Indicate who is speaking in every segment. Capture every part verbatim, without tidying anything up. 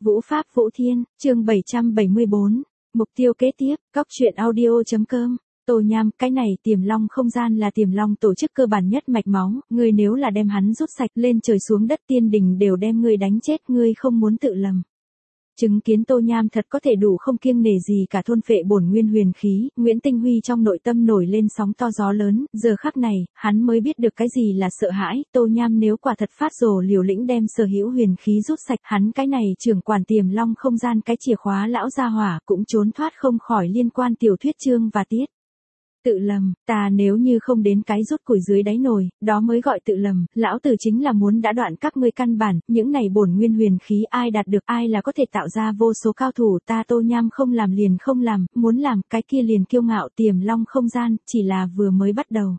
Speaker 1: Vũ Pháp Vũ Thiên, chương bảy trăm bảy mươi bốn. Mục tiêu kế tiếp, cóc truyện audio.com. Tô Nham, cái này Tiềm Long không gian là Tiềm Long tổ chức cơ bản nhất mạch máu, ngươi nếu là đem hắn rút sạch lên trời xuống đất tiên đình đều đem ngươi đánh chết, ngươi không muốn tự lầm. Chứng kiến Tô Nham thật có thể đủ không kiêng nể gì cả thôn phệ bổn nguyên huyền khí, Nguyễn Tinh Huy trong nội tâm nổi lên sóng to gió lớn, giờ khắc này, hắn mới biết được cái gì là sợ hãi, Tô Nham nếu quả thật phát rồ liều lĩnh đem sở hữu huyền khí rút sạch, hắn cái này trưởng quản Tiềm Long không gian cái chìa khóa lão gia hỏa cũng trốn thoát không khỏi liên quan tiểu thuyết chương và tiết. Tự lầm, ta nếu như không đến cái rút củi dưới đáy nồi, đó mới gọi tự lầm, lão tử chính là muốn đã đoạn các ngươi căn bản, những này bổn nguyên huyền khí ai đạt được ai là có thể tạo ra vô số cao thủ, ta Tô Nham không làm liền không làm, muốn làm cái kia liền kiêu ngạo. Tiềm Long không gian, chỉ là vừa mới bắt đầu.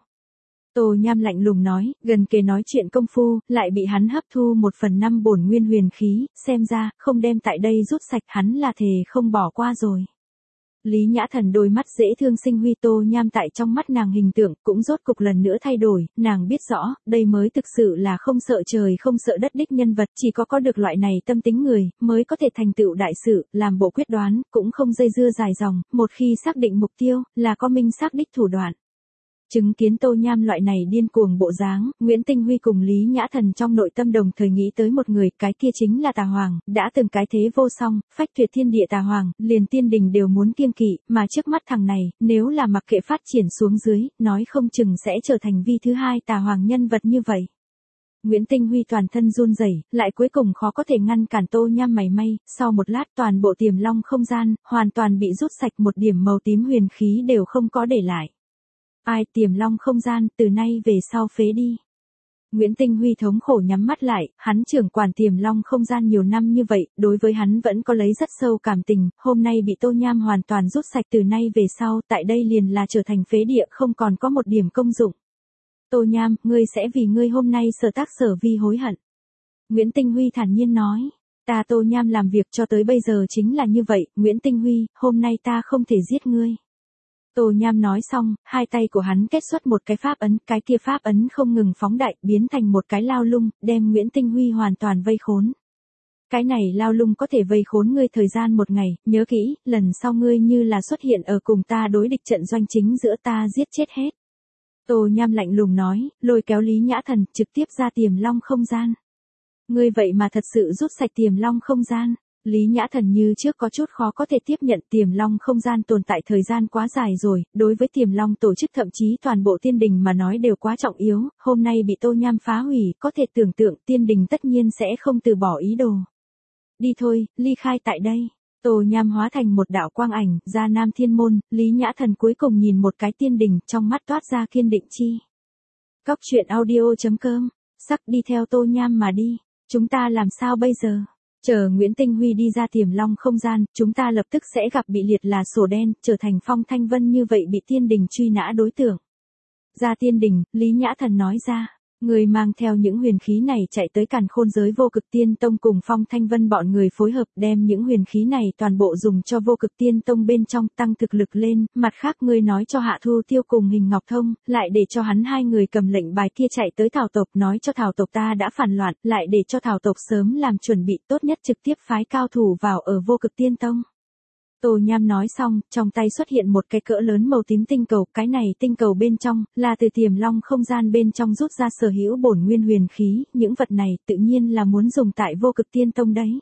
Speaker 1: Tô Nham lạnh lùng nói, gần kề nói chuyện công phu, lại bị hắn hấp thu một phần năm bổn nguyên huyền khí, xem ra, không đem tại đây rút sạch hắn là thề không bỏ qua rồi. Lý Nhã Thần đôi mắt dễ thương sinh huy Tô Nham tại trong mắt nàng hình tượng cũng rốt cục lần nữa thay đổi, nàng biết rõ, đây mới thực sự là không sợ trời không sợ đất đích nhân vật, chỉ có có được loại này tâm tính người, mới có thể thành tựu đại sự, làm bộ quyết đoán, cũng không dây dưa dài dòng, một khi xác định mục tiêu, là có minh xác đích thủ đoạn. Chứng kiến Tô Nham loại này điên cuồng bộ dáng, Nguyễn Tinh Huy cùng Lý Nhã Thần trong nội tâm đồng thời nghĩ tới một người, cái kia chính là Tà Hoàng, đã từng cái thế vô song, phách tuyệt thiên địa Tà Hoàng, liền tiên đình đều muốn kiêng kỵ, mà trước mắt thằng này, nếu là mặc kệ phát triển xuống dưới, nói không chừng sẽ trở thành vi thứ hai Tà Hoàng nhân vật như vậy. Nguyễn Tinh Huy toàn thân run rẩy, lại cuối cùng khó có thể ngăn cản Tô Nham mảy may, sau một lát toàn bộ Tiềm Long không gian, hoàn toàn bị rút sạch, một điểm màu tím huyền khí đều không có để lại. Ai Tiềm Long không gian, từ nay về sau phế đi. Nguyễn Tinh Huy thống khổ nhắm mắt lại, hắn trưởng quản Tiềm Long không gian nhiều năm như vậy, đối với hắn vẫn có lấy rất sâu cảm tình, hôm nay bị Tô Nham hoàn toàn rút sạch, từ nay về sau, tại đây liền là trở thành phế địa, không còn có một điểm công dụng. Tô Nham, ngươi sẽ vì ngươi hôm nay sở tác sở vi hối hận. Nguyễn Tinh Huy thản nhiên nói, ta Tô Nham làm việc cho tới bây giờ chính là như vậy, Nguyễn Tinh Huy, hôm nay ta không thể giết ngươi. Tô Nham nói xong, hai tay của hắn kết xuất một cái pháp ấn, cái kia pháp ấn không ngừng phóng đại, biến thành một cái lao lung, đem Nguyễn Tinh Huy hoàn toàn vây khốn. Cái này lao lung có thể vây khốn ngươi thời gian một ngày, nhớ kỹ, lần sau ngươi như là xuất hiện ở cùng ta đối địch trận doanh chính giữa ta giết chết hết. Tô Nham lạnh lùng nói, lôi kéo Lý Nhã Thần, trực tiếp ra Tiềm Long không gian. Ngươi vậy mà thật sự rút sạch Tiềm Long không gian. Lý Nhã Thần như trước có chút khó có thể tiếp nhận, Tiềm Long không gian tồn tại thời gian quá dài rồi, đối với Tiềm Long tổ chức thậm chí toàn bộ tiên đình mà nói đều quá trọng yếu, hôm nay bị Tô Nham phá hủy, có thể tưởng tượng tiên đình tất nhiên sẽ không từ bỏ ý đồ. Đi thôi, ly khai tại đây. Tô Nham hóa thành một đạo quang ảnh, ra Nam Thiên Môn, Lý Nhã Thần cuối cùng nhìn một cái tiên đình, trong mắt toát ra kiên định chi. Cóc truyện audio.com, sắc đi theo Tô Nham mà đi, chúng ta làm sao bây giờ? Chờ Nguyễn Tinh Huy đi ra Tiềm Long không gian, chúng ta lập tức sẽ gặp bị liệt là sổ đen, trở thành Phong Thanh Vân như vậy bị tiên đình truy nã đối tượng. Ra tiên đình, Lý Nhã Thần nói ra, người mang theo những huyền khí này chạy tới Càn Khôn giới Vô Cực Tiên Tông cùng Phong Thanh Vân bọn người phối hợp đem những huyền khí này toàn bộ dùng cho Vô Cực Tiên Tông bên trong tăng thực lực lên, mặt khác ngươi nói cho Hạ Thu Tiêu cùng Hình Ngọc Thông, lại để cho hắn hai người cầm lệnh bài kia chạy tới Thảo tộc nói cho Thảo tộc ta đã phản loạn, lại để cho Thảo tộc sớm làm chuẩn bị tốt nhất trực tiếp phái cao thủ vào ở Vô Cực Tiên Tông. Tô Nham nói xong, trong tay xuất hiện một cái cỡ lớn màu tím tinh cầu, cái này tinh cầu bên trong, là từ Tiềm Long không gian bên trong rút ra sở hữu bổn nguyên huyền khí, những vật này tự nhiên là muốn dùng tại Vô Cực Tiên Tông đấy.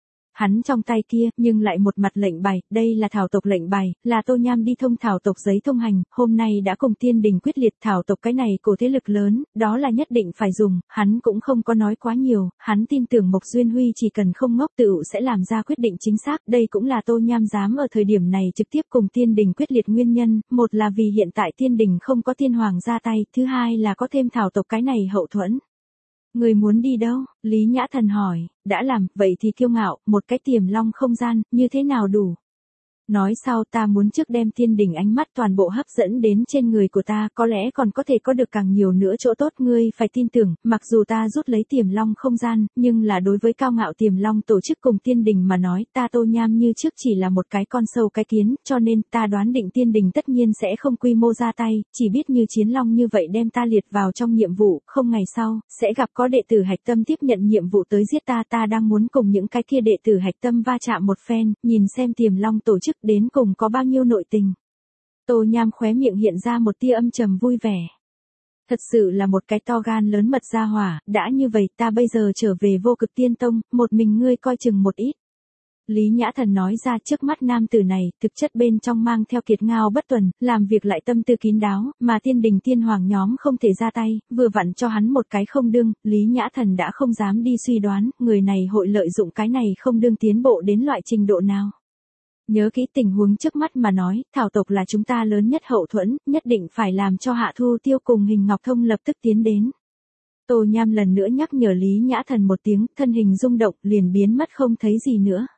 Speaker 1: Hắn trong tay kia, nhưng lại một mặt lệnh bài, đây là Thảo tộc lệnh bài, là Tô Nham đi thông Thảo tộc giấy thông hành, hôm nay đã cùng tiên đình quyết liệt Thảo tộc cái này cổ thế lực lớn, đó là nhất định phải dùng, hắn cũng không có nói quá nhiều, hắn tin tưởng Mộc Duyên Huy chỉ cần không ngốc tựu sẽ làm ra quyết định chính xác, đây cũng là Tô Nham dám ở thời điểm này trực tiếp cùng tiên đình quyết liệt nguyên nhân, một là vì hiện tại tiên đình không có tiên hoàng ra tay, thứ hai là có thêm Thảo tộc cái này hậu thuẫn. Người muốn đi đâu? Lý Nhã Thần hỏi, đã làm, vậy thì kiêu ngạo, một cái Tiềm Long không gian, như thế nào đủ? Nói sau ta muốn trước đem tiên đình ánh mắt toàn bộ hấp dẫn đến trên người của ta, có lẽ còn có thể có được càng nhiều nữa chỗ tốt. Ngươi phải tin tưởng, mặc dù ta rút lấy Tiềm Long không gian, nhưng là đối với cao ngạo Tiềm Long tổ chức cùng tiên đình mà nói, ta Tô Nham như trước chỉ là một cái con sâu cái kiến, cho nên ta đoán định tiên đình tất nhiên sẽ không quy mô ra tay, chỉ biết như Chiến Long như vậy đem ta liệt vào trong nhiệm vụ, không ngày sau, sẽ gặp có đệ tử hạch tâm tiếp nhận nhiệm vụ tới giết ta. Ta đang muốn cùng những cái kia đệ tử hạch tâm va chạm một phen, nhìn xem Tiềm Long tổ chức đến cùng có bao nhiêu nội tình. Tô Nham khóe miệng hiện ra một tia âm trầm vui vẻ. Thật sự là một cái to gan lớn mật gia hỏa, đã như vậy ta bây giờ trở về Vô Cực Tiên Tông, một mình ngươi coi chừng một ít. Lý Nhã Thần nói ra, trước mắt nam tử này, thực chất bên trong mang theo kiệt ngao bất tuần, làm việc lại tâm tư kín đáo, mà tiên đình tiên hoàng nhóm không thể ra tay, vừa vặn cho hắn một cái không đương, Lý Nhã Thần đã không dám đi suy đoán, người này hội lợi dụng cái này không đương tiến bộ đến loại trình độ nào. Nhớ kỹ tình huống trước mắt mà nói, thảo tộc là chúng ta lớn nhất hậu thuẫn, nhất định phải làm cho Hạ Thu Tiêu cùng Hình Ngọc Thông lập tức tiến đến. Tô Nham lần nữa nhắc nhở Lý Nhã Thần một tiếng, thân hình rung động, liền biến mất không thấy gì nữa.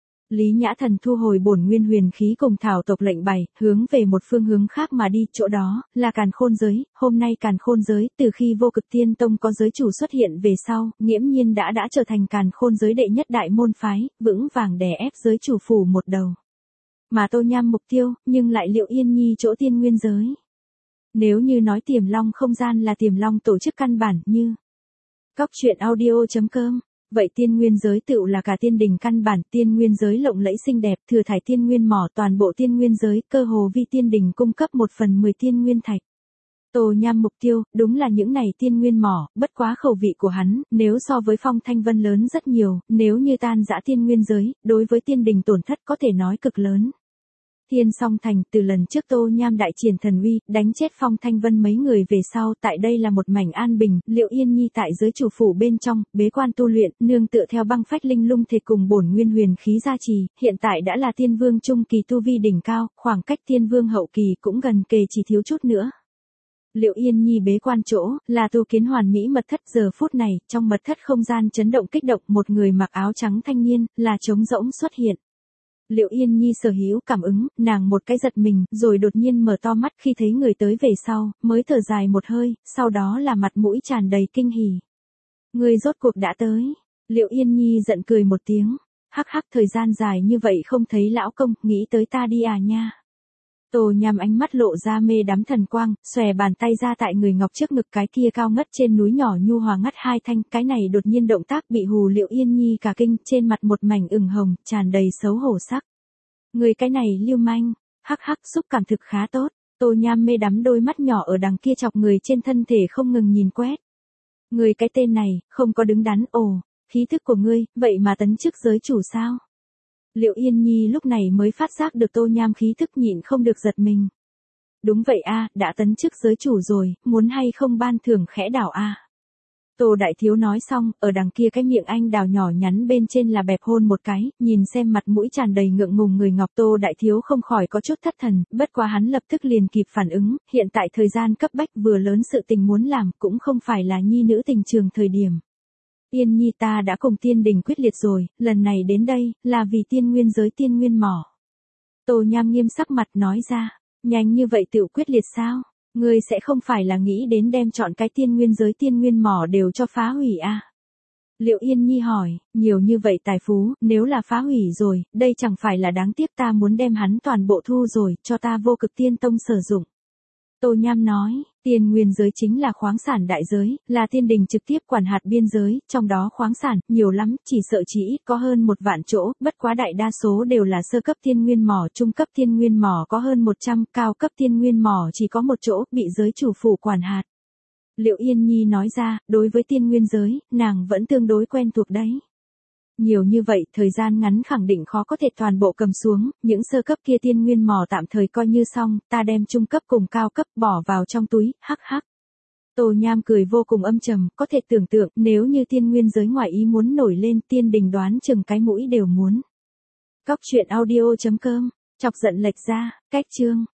Speaker 1: Lý Nhã Thần thu hồi bổn nguyên huyền khí cùng thảo tộc lệnh bài, hướng về một phương hướng khác mà đi, chỗ đó, là Càn Khôn giới. Hôm nay Càn Khôn giới, từ khi Vô Cực Tiên Tông có giới chủ xuất hiện về sau, nghiễm nhiên đã đã trở thành Càn Khôn giới đệ nhất đại môn phái, vững vàng đè ép giới chủ phủ một đầu. Mà Tô Nham mục tiêu, nhưng lại Liệu Yên Nhi chỗ tiên nguyên giới. Nếu như nói Tiềm Long không gian là Tiềm Long tổ chức căn bản như Cóc Truyện Audio chấm com, vậy tiên nguyên giới tựu là cả tiên đình căn bản. Tiên nguyên giới lộng lẫy xinh đẹp, thừa thải tiên nguyên mỏ, toàn bộ tiên nguyên giới, cơ hồ vi tiên đình cung cấp một phần mười tiên nguyên thạch. Tô Nham mục tiêu, đúng là những này tiên nguyên mỏ, bất quá khẩu vị của hắn, nếu so với Phong Thanh Vân lớn rất nhiều, nếu như tan rã tiên nguyên giới, đối với tiên đình tổn thất có thể nói cực lớn. Thiên Song Thành, từ lần trước Tô Nham đại triển thần uy, đánh chết Phong Thanh Vân mấy người về sau, tại đây là một mảnh an bình, Liệu Yên Nhi tại giới chủ phủ bên trong, bế quan tu luyện, nương tựa theo băng phách linh lung thể cùng bổn nguyên huyền khí gia trì, hiện tại đã là tiên vương trung kỳ tu vi đỉnh cao, khoảng cách tiên vương hậu kỳ cũng gần kề, chỉ thiếu chút nữa. Liệu Yên Nhi bế quan chỗ, là tu kiến hoàn mỹ mật thất. Giờ phút này, trong mật thất không gian chấn động kích động, một người mặc áo trắng thanh niên, là trống rỗng xuất hiện. Liệu Yên Nhi sở hữu cảm ứng, nàng một cái giật mình, rồi đột nhiên mở to mắt khi thấy người tới về sau, mới thở dài một hơi, sau đó là mặt mũi tràn đầy kinh hỉ. Người rốt cuộc đã tới. Liệu Yên Nhi giận cười một tiếng, hắc hắc, thời gian dài như vậy không thấy lão công, nghĩ tới ta đi à nha. Tô Nham ánh mắt lộ ra mê đắm thần quang, xòe bàn tay ra tại người ngọc trước ngực cái kia cao ngất trên núi nhỏ nhu hòa ngắt hai thanh, cái này đột nhiên động tác bị hù Liệu Yên Nhi cả kinh, trên mặt một mảnh ửng hồng, tràn đầy xấu hổ sắc. Người cái này lưu manh, hắc hắc, xúc cảm thực khá tốt. Tô Nham mê đắm đôi mắt nhỏ ở đằng kia chọc người trên thân thể không ngừng nhìn quét. Người cái tên này, không có đứng đắn, ồ, khí thức của ngươi, vậy mà tấn chức giới chủ sao? Liệu Yên Nhi lúc này mới phát giác được Tô Nham khí thức, nhịn không được giật mình. Đúng vậy a, đã tấn chức giới chủ rồi, muốn hay không ban thưởng khẽ đảo a. Tô Đại Thiếu nói xong, ở đằng kia cái miệng anh đào nhỏ nhắn bên trên là bẹp hôn một cái, nhìn xem mặt mũi tràn đầy ngượng ngùng người ngọc, Tô Đại Thiếu không khỏi có chút thất thần, bất quá hắn lập tức liền kịp phản ứng, hiện tại thời gian cấp bách vừa lớn sự tình muốn làm, cũng không phải là nhi nữ tình trường thời điểm. Yên Nhi, ta đã cùng tiên đình quyết liệt rồi, lần này đến đây, là vì tiên nguyên giới tiên nguyên mỏ. Tô Nham nghiêm sắc mặt nói ra, nhanh như vậy tự quyết liệt sao? Ngươi sẽ không phải là nghĩ đến đem chọn cái tiên nguyên giới tiên nguyên mỏ đều cho phá hủy à? Liệu Yên Nhi hỏi, nhiều như vậy tài phú, nếu là phá hủy rồi, đây chẳng phải là đáng tiếc, ta muốn đem hắn toàn bộ thu rồi, cho ta Vô Cực Tiên Tông sử dụng. Tô Nham nói, tiên nguyên giới chính là khoáng sản đại giới, là tiên đình trực tiếp quản hạt biên giới, trong đó khoáng sản, nhiều lắm, chỉ sợ chỉ ít có hơn một vạn chỗ, bất quá đại đa số đều là sơ cấp tiên nguyên mỏ, trung cấp tiên nguyên mỏ có hơn một trăm, cao cấp tiên nguyên mỏ chỉ có một chỗ, bị giới chủ phủ quản hạt. Liệu Yên Nhi nói ra, đối với tiên nguyên giới, nàng vẫn tương đối quen thuộc đấy. Nhiều như vậy, thời gian ngắn khẳng định khó có thể toàn bộ cầm xuống, những sơ cấp kia tiên nguyên mỏ tạm thời coi như xong, ta đem trung cấp cùng cao cấp bỏ vào trong túi, hắc hắc. Tô Nham cười vô cùng âm trầm, có thể tưởng tượng, nếu như tiên nguyên giới ngoại ý muốn nổi lên, tiên đình đoán chừng cái mũi đều muốn. Cóc Truyện Audio chấm com, chọc giận lệch ra, cách chương.